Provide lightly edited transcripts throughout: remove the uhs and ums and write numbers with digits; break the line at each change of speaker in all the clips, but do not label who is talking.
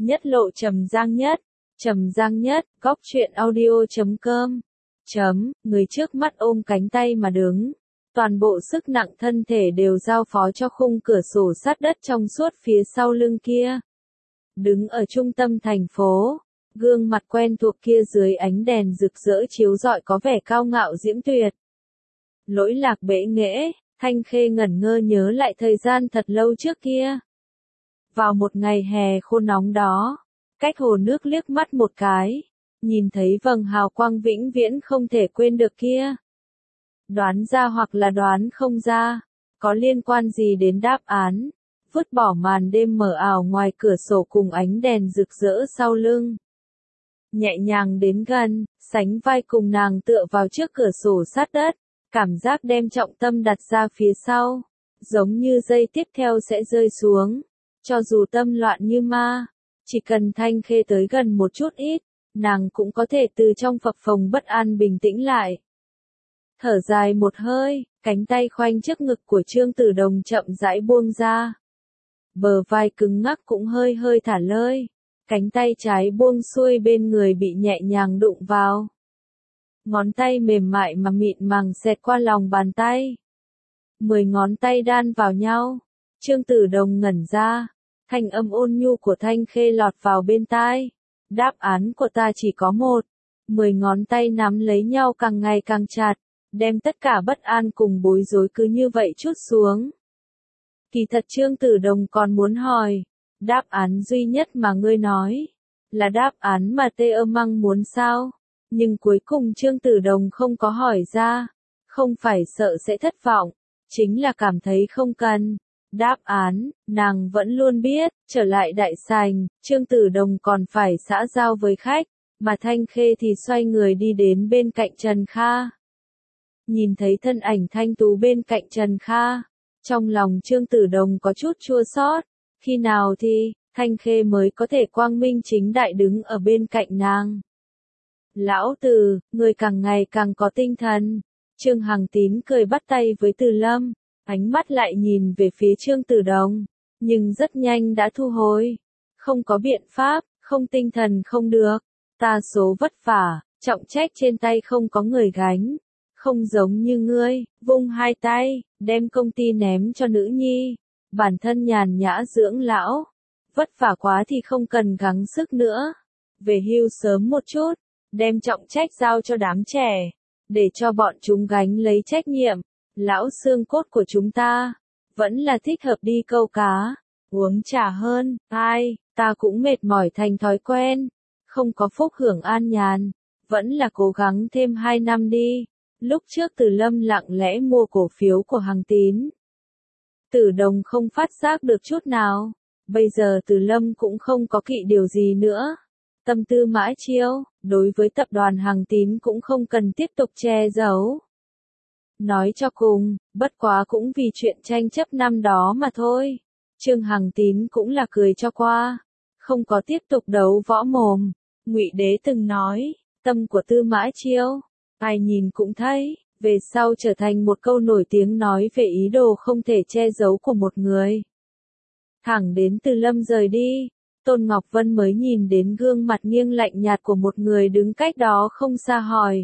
Nhất lộ Trầm Giang Nhất, góc truyện audio.com. Người trước mắt ôm cánh tay mà đứng. Toàn bộ sức nặng thân thể đều giao phó cho khung cửa sổ sát đất trong suốt phía sau lưng kia. Đứng ở trung tâm thành phố, gương mặt quen thuộc kia dưới ánh đèn rực rỡ chiếu rọi có vẻ cao ngạo diễm tuyệt. Lỗi lạc bệ nghệ, Thanh Khê ngẩn ngơ nhớ lại thời gian thật lâu trước kia. Vào một ngày hè khô nóng đó, cách hồ nước liếc mắt một cái, nhìn thấy vầng hào quang vĩnh viễn không thể quên được kia. Đoán ra hoặc là đoán không ra, có liên quan gì đến đáp án, vứt bỏ màn đêm mờ ảo ngoài cửa sổ cùng ánh đèn rực rỡ sau lưng. Nhẹ nhàng đến gần, sánh vai cùng nàng tựa vào trước cửa sổ sát đất, cảm giác đem trọng tâm đặt ra phía sau, giống như giây tiếp theo sẽ rơi xuống. Cho dù tâm loạn như ma, chỉ cần Thanh Khê tới gần một chút ít, nàng cũng có thể từ trong phập phồng bất an bình tĩnh lại. Thở dài một hơi, cánh tay khoanh trước ngực của Trương Tử Đồng chậm rãi buông ra. Bờ vai cứng ngắc cũng hơi hơi thả lơi, cánh tay trái buông xuôi bên người bị nhẹ nhàng đụng vào. Ngón tay mềm mại mà mịn màng xẹt qua lòng bàn tay. 10 ngón tay đan vào nhau. Trương Tử Đồng ngẩn ra, thanh âm ôn nhu của Thanh Khê lọt vào bên tai. Đáp án của ta chỉ có một. 10 ngón tay nắm lấy nhau càng ngày càng chặt, đem tất cả bất an cùng bối rối cứ như vậy trút xuống. Kỳ thật Trương Tử Đồng còn muốn hỏi, đáp án duy nhất mà ngươi nói, là đáp án mà Tê Ơ Măng muốn sao? Nhưng cuối cùng Trương Tử Đồng không có hỏi ra, không phải sợ sẽ thất vọng, chính là cảm thấy không cần. Đáp án, nàng vẫn luôn biết, trở lại đại sảnh, Trương Tử Đồng còn phải xã giao với khách, mà Thanh Khê thì xoay người đi đến bên cạnh Trần Kha. Nhìn thấy thân ảnh thanh tú bên cạnh Trần Kha, trong lòng Trương Tử Đồng có chút chua xót, khi nào thì, Thanh Khê mới có thể quang minh chính đại đứng ở bên cạnh nàng. Lão Từ, người càng ngày càng có tinh thần. Trương Hằng Tín cười bắt tay với Từ Lâm. Ánh mắt lại nhìn về phía Trương Tử Đồng, nhưng rất nhanh đã thu hồi. Không có biện pháp, không tinh thần không được. Ta số vất vả, trọng trách trên tay không có người gánh. Không giống như ngươi, vung hai tay, đem công ty ném cho nữ nhi. Bản thân nhàn nhã dưỡng lão. Vất vả quá thì không cần gắng sức nữa. Về hưu sớm một chút, đem trọng trách giao cho đám trẻ. Để cho bọn chúng gánh lấy trách nhiệm. Lão xương cốt của chúng ta, vẫn là thích hợp đi câu cá, uống trà hơn, ta cũng mệt mỏi thành thói quen, không có phúc hưởng an nhàn, vẫn là cố gắng thêm 2 năm đi. Lúc trước Từ Lâm lặng lẽ mua cổ phiếu của Hằng Tín. Tử Đồng không phát giác được chút nào, bây giờ Từ Lâm cũng không có kỵ điều gì nữa. Tâm tư mãi chiêu, đối với tập đoàn Hằng Tín cũng không cần tiếp tục che giấu. Nói cho cùng, bất quá cũng vì chuyện tranh chấp năm đó mà thôi. Trương Hằng Tín cũng là cười cho qua, không có tiếp tục đấu võ mồm. Ngụy Đế từng nói, tâm của Tư Mã Chiêu, ai nhìn cũng thấy, về sau trở thành một câu nổi tiếng nói về ý đồ không thể che giấu của một người. Thẳng đến Từ Lâm rời đi, Tôn Ngọc Vân mới nhìn đến gương mặt nghiêng lạnh nhạt của một người đứng cách đó không xa hỏi.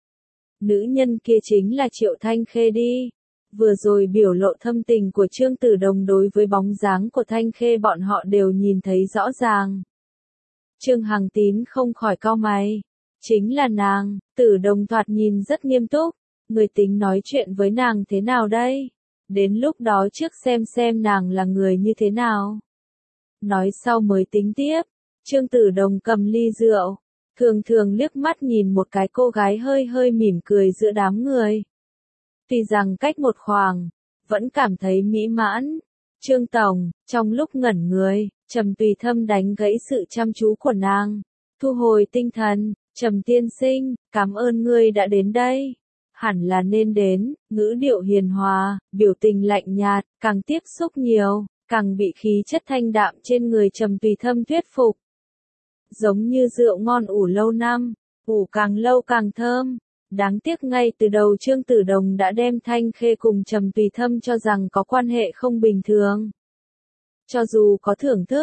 Nữ nhân kia chính là Triệu Thanh Khê đi. Vừa rồi biểu lộ thâm tình của Trương Tử Đồng đối với bóng dáng của Thanh Khê bọn họ đều nhìn thấy rõ ràng. Trương Hằng Tín không khỏi cau mày. Chính là nàng. Tử Đồng thoạt nhìn rất nghiêm túc. Người tính nói chuyện với nàng thế nào đây? Đến lúc đó trước xem nàng là người như thế nào. Nói sau mới tính tiếp. Trương Tử Đồng cầm ly rượu. Thường liếc mắt nhìn một cái cô gái hơi mỉm cười giữa đám người. Tuy rằng cách một khoảng, vẫn cảm thấy mỹ mãn. Trương Tổng, trong lúc ngẩn người, Trầm Tùy Thâm đánh gãy sự chăm chú của nàng. Thu hồi tinh thần, Trầm tiên sinh, cảm ơn ngươi đã đến đây. Hẳn là nên đến, ngữ điệu hiền hòa, biểu tình lạnh nhạt, càng tiếp xúc nhiều, càng bị khí chất thanh đạm trên người Trầm Tùy Thâm thuyết phục. Giống như rượu ngon ủ lâu năm, ủ càng lâu càng thơm. Đáng tiếc ngay từ đầu Trương Tử Đồng đã đem Thanh Khê cùng Trầm Tùy Thâm cho rằng có quan hệ không bình thường. Cho dù có thưởng thức,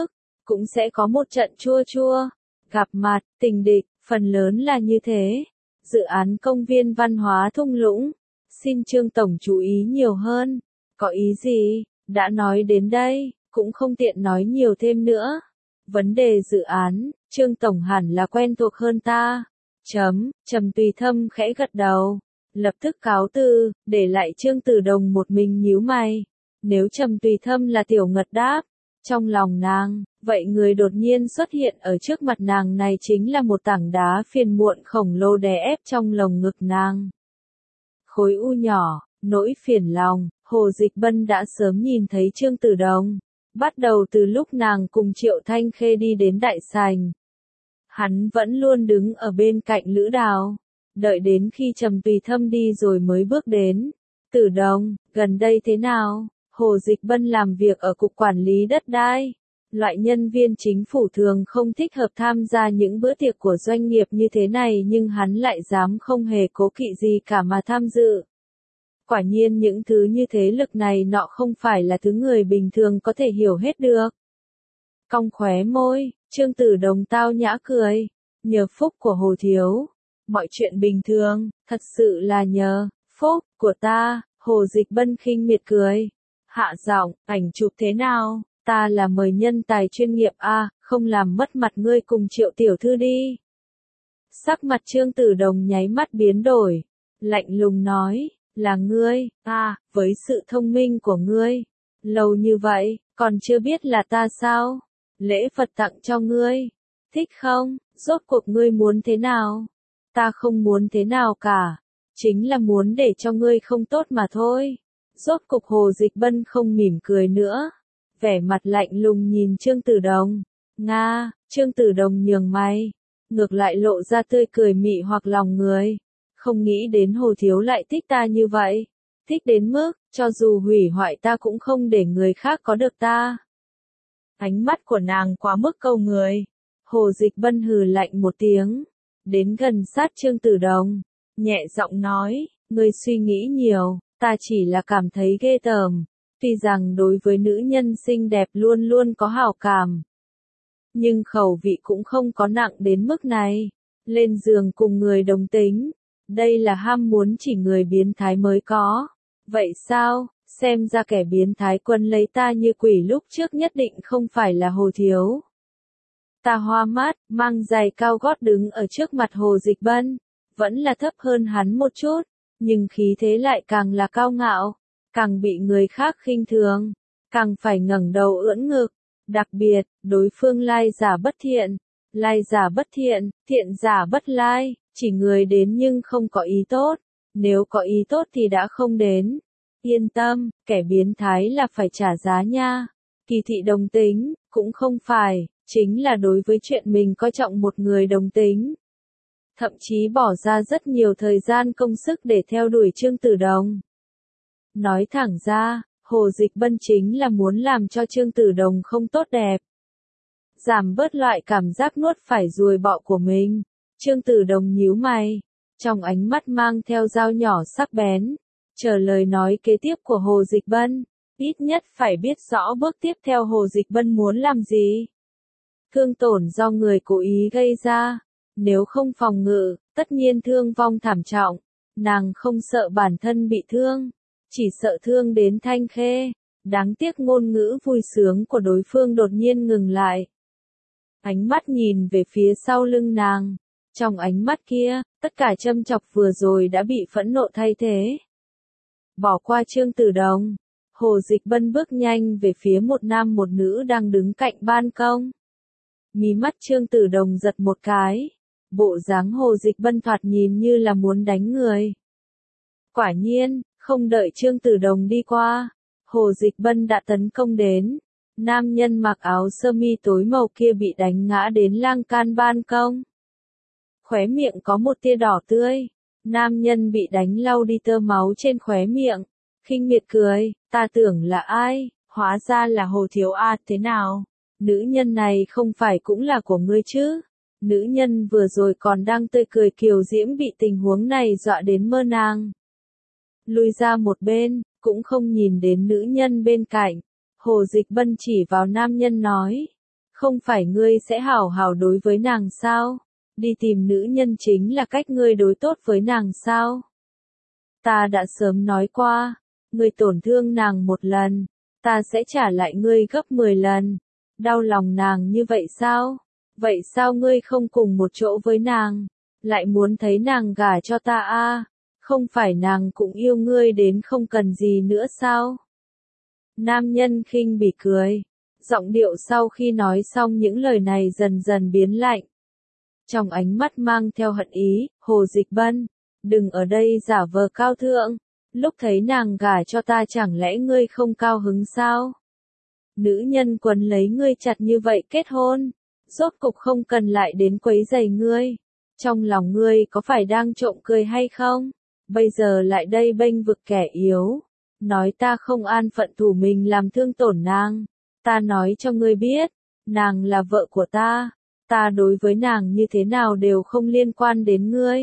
cũng sẽ có một trận chua chua. Gặp mặt, tình địch, phần lớn là như thế. Dự án công viên văn hóa thung lũng. Xin Trương Tổng chú ý nhiều hơn. Có ý gì? Đã nói đến đây, cũng không tiện nói nhiều thêm nữa. Vấn đề dự án, Trương Tổng hẳn là quen thuộc hơn ta. Trầm Tùy Thâm khẽ gật đầu. Lập tức cáo từ, để lại Trương Tử Đồng một mình nhíu mày. Nếu Trầm Tùy Thâm là Tiểu Ngật đáp, trong lòng nàng, vậy người đột nhiên xuất hiện ở trước mặt nàng này chính là một tảng đá phiền muộn khổng lồ đè ép trong lồng ngực nàng. Khối u nhỏ, nỗi phiền lòng, Hồ Dịch Bân đã sớm nhìn thấy Trương Tử Đồng. Bắt đầu từ lúc nàng cùng Triệu Thanh Khê đi đến đại sảnh. Hắn vẫn luôn đứng ở bên cạnh Lữ Đào. Đợi đến khi Trầm Tùy Thâm đi rồi mới bước đến. Tử Đồng, gần đây thế nào? Hồ Dịch Bân làm việc ở Cục Quản lý Đất đai. Loại nhân viên chính phủ thường không thích hợp tham gia những bữa tiệc của doanh nghiệp như thế này nhưng hắn lại dám không hề cố kỵ gì cả mà tham dự. Quả nhiên những thứ như thế lực này nọ không phải là thứ người bình thường có thể hiểu hết được. Cong khóe môi, Trương Tử Đồng tao nhã cười. Nhờ phúc của Hồ Thiếu. Mọi chuyện bình thường, thật sự là nhờ phúc của ta. Hồ Dịch Bân khinh miệt cười. Hạ giọng, ảnh chụp thế nào? Ta là mời nhân tài chuyên nghiệp a, không làm mất mặt ngươi cùng Triệu tiểu thư đi. Sắc mặt Trương Tử Đồng nháy mắt biến đổi. Lạnh lùng nói, là ngươi, với sự thông minh của ngươi. Lâu như vậy, còn chưa biết là ta sao? Lễ vật tặng cho ngươi. Thích không? Rốt cuộc ngươi muốn thế nào? Ta không muốn thế nào cả. Chính là muốn để cho ngươi không tốt mà thôi. Rốt cục Hồ Dịch Bân không mỉm cười nữa. Vẻ mặt lạnh lùng nhìn Trương Tử Đồng. Nga, Trương Tử Đồng nhường mày. Ngược lại lộ ra tươi cười mị hoặc lòng người. Không nghĩ đến Hồ Thiếu lại thích ta như vậy. Thích đến mức, cho dù hủy hoại ta cũng không để người khác có được ta. Ánh mắt của nàng quá mức câu người. Hồ Dịch Bân hừ lạnh một tiếng. Đến gần sát Trương Tử Đồng. Nhẹ giọng nói, ngươi suy nghĩ nhiều, ta chỉ là cảm thấy ghê tởm. Tuy rằng đối với nữ nhân xinh đẹp luôn luôn có hảo cảm. Nhưng khẩu vị cũng không có nặng đến mức này. Lên giường cùng người đồng tính. Đây là ham muốn chỉ người biến thái mới có. Vậy sao, xem ra kẻ biến thái quân lấy ta như quỷ lúc trước nhất định không phải là Hồ Thiếu. Ta hoa mắt, mang giày cao gót đứng ở trước mặt Hồ Dịch Bân. Vẫn là thấp hơn hắn một chút, nhưng khí thế lại càng là cao ngạo. Càng bị người khác khinh thường, càng phải ngẩng đầu ưỡn ngực. Đặc biệt, đối phương lai giả bất thiện. Lai giả bất thiện, thiện giả bất lai, chỉ người đến nhưng không có ý tốt. Nếu có ý tốt thì đã không đến. Yên tâm, kẻ biến thái là phải trả giá nha. Kỳ thị đồng tính, cũng không phải, chính là đối với chuyện mình coi trọng một người đồng tính. Thậm chí bỏ ra rất nhiều thời gian công sức để theo đuổi Trương Tử Đồng. Nói thẳng ra, Hồ Dịch Bân chính là muốn làm cho Trương Tử Đồng không tốt đẹp. Giảm bớt loại cảm giác nuốt phải ruồi bọ của mình. Trương Tử Đồng nhíu mày. Trong ánh mắt mang theo dao nhỏ sắc bén. Chờ lời nói kế tiếp của Hồ Dịch Bân. Ít nhất phải biết rõ bước tiếp theo Hồ Dịch Bân muốn làm gì. Thương tổn do người cố ý gây ra. Nếu không phòng ngự, tất nhiên thương vong thảm trọng. Nàng không sợ bản thân bị thương. Chỉ sợ thương đến Thanh Khê. Đáng tiếc ngôn ngữ vui sướng của đối phương đột nhiên ngừng lại. Ánh mắt nhìn về phía sau lưng nàng. Trong ánh mắt kia, tất cả châm chọc vừa rồi đã bị phẫn nộ thay thế. Bỏ qua Trương Tử Đồng. Hồ Dịch Bân bước nhanh về phía một nam một nữ đang đứng cạnh ban công. Mí mắt Trương Tử Đồng giật một cái. Bộ dáng Hồ Dịch Bân thoạt nhìn như là muốn đánh người. Quả nhiên, không đợi Trương Tử Đồng đi qua, Hồ Dịch Bân đã tấn công đến. Nam nhân mặc áo sơ mi tối màu kia bị đánh ngã đến lan can ban công. Khóe miệng có một tia đỏ tươi. Nam nhân bị đánh lau đi tơ máu trên khóe miệng. Khinh miệt cười, ta tưởng là ai, hóa ra là Hồ Thiếu A thế nào? Nữ nhân này không phải cũng là của ngươi chứ? Nữ nhân vừa rồi còn đang tươi cười kiều diễm bị tình huống này dọa đến mơ nàng. Lùi ra một bên, cũng không nhìn đến nữ nhân bên cạnh. Hồ Dịch Bân chỉ vào nam nhân nói. Không phải ngươi sẽ hảo hảo đối với nàng sao? Đi tìm nữ nhân chính là cách ngươi đối tốt với nàng sao? Ta đã sớm nói qua, ngươi tổn thương nàng một lần, ta sẽ trả lại ngươi gấp 10 lần. Đau lòng nàng như vậy sao? Vậy sao ngươi không cùng một chỗ với nàng? Lại muốn thấy nàng gả cho ta a? Không phải nàng cũng yêu ngươi đến không cần gì nữa sao? Nam nhân khinh bỉ cười. Giọng điệu sau khi nói xong những lời này dần dần biến lạnh. Trong ánh mắt mang theo hận ý, Hồ Dịch Bân, đừng ở đây giả vờ cao thượng. Lúc thấy nàng gả cho ta chẳng lẽ ngươi không cao hứng sao? Nữ nhân quấn lấy ngươi chặt như vậy kết hôn, rốt cục không cần lại đến quấy rầy ngươi. Trong lòng ngươi có phải đang trộm cười hay không? Bây giờ lại đây bênh vực kẻ yếu, nói ta không an phận thủ mình làm thương tổn nàng. Ta nói cho ngươi biết, nàng là vợ của ta đối với nàng như thế nào đều không liên quan đến ngươi.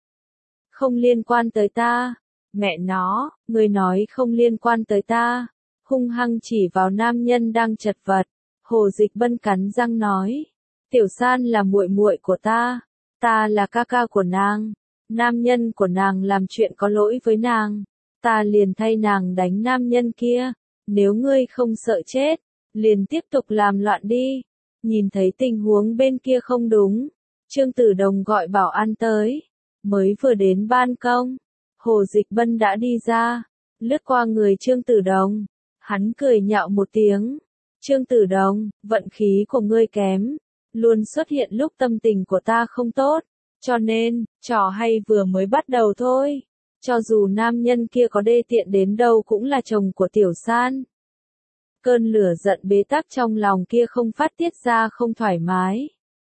Không liên quan tới ta, mẹ nó, ngươi nói không liên quan tới ta, hung hăng chỉ vào nam nhân đang chật vật. Hồ Dịch Bân cắn răng nói, Tiểu San là muội muội của ta là ca ca của nàng, nam nhân của nàng làm chuyện có lỗi với nàng, ta liền thay nàng đánh nam nhân kia, nếu ngươi không sợ chết, liền tiếp tục làm loạn đi. Nhìn thấy tình huống bên kia không đúng, Trương Tử Đồng gọi bảo an tới, mới vừa đến ban công, Hồ Dịch Bân đã đi ra, lướt qua người Trương Tử Đồng, hắn cười nhạo một tiếng, Trương Tử Đồng, vận khí của ngươi kém, luôn xuất hiện lúc tâm tình của ta không tốt, cho nên, trò hay vừa mới bắt đầu thôi, cho dù nam nhân kia có đê tiện đến đâu cũng là chồng của Tiểu San. Cơn lửa giận bế tắc trong lòng kia không phát tiết ra không thoải mái.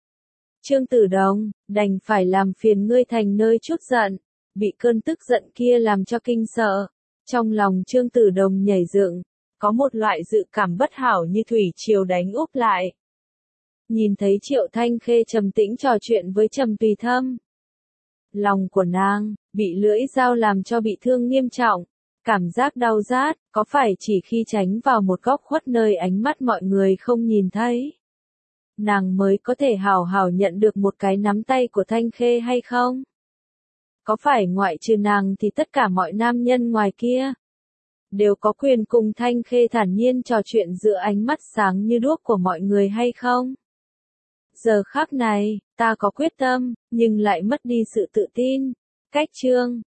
Trương Tử Đồng, đành phải làm phiền ngươi thành nơi chút giận, bị cơn tức giận kia làm cho kinh sợ. Trong lòng Trương Tử Đồng nhảy dựng, có một loại dự cảm bất hảo như thủy triều đánh úp lại. Nhìn thấy Triệu Thanh Khê trầm tĩnh trò chuyện với Trầm Tùy Thâm. Lòng của nàng, bị lưỡi dao làm cho bị thương nghiêm trọng. Cảm giác đau rát, có phải chỉ khi tránh vào một góc khuất nơi ánh mắt mọi người không nhìn thấy, nàng mới có thể hào hào nhận được một cái nắm tay của Thanh Khê hay không? Có phải ngoại trừ nàng thì tất cả mọi nam nhân ngoài kia đều có quyền cùng Thanh Khê thản nhiên trò chuyện giữa ánh mắt sáng như đuốc của mọi người hay không? Giờ khắc này, ta có quyết tâm, nhưng lại mất đi sự tự tin. Cách chương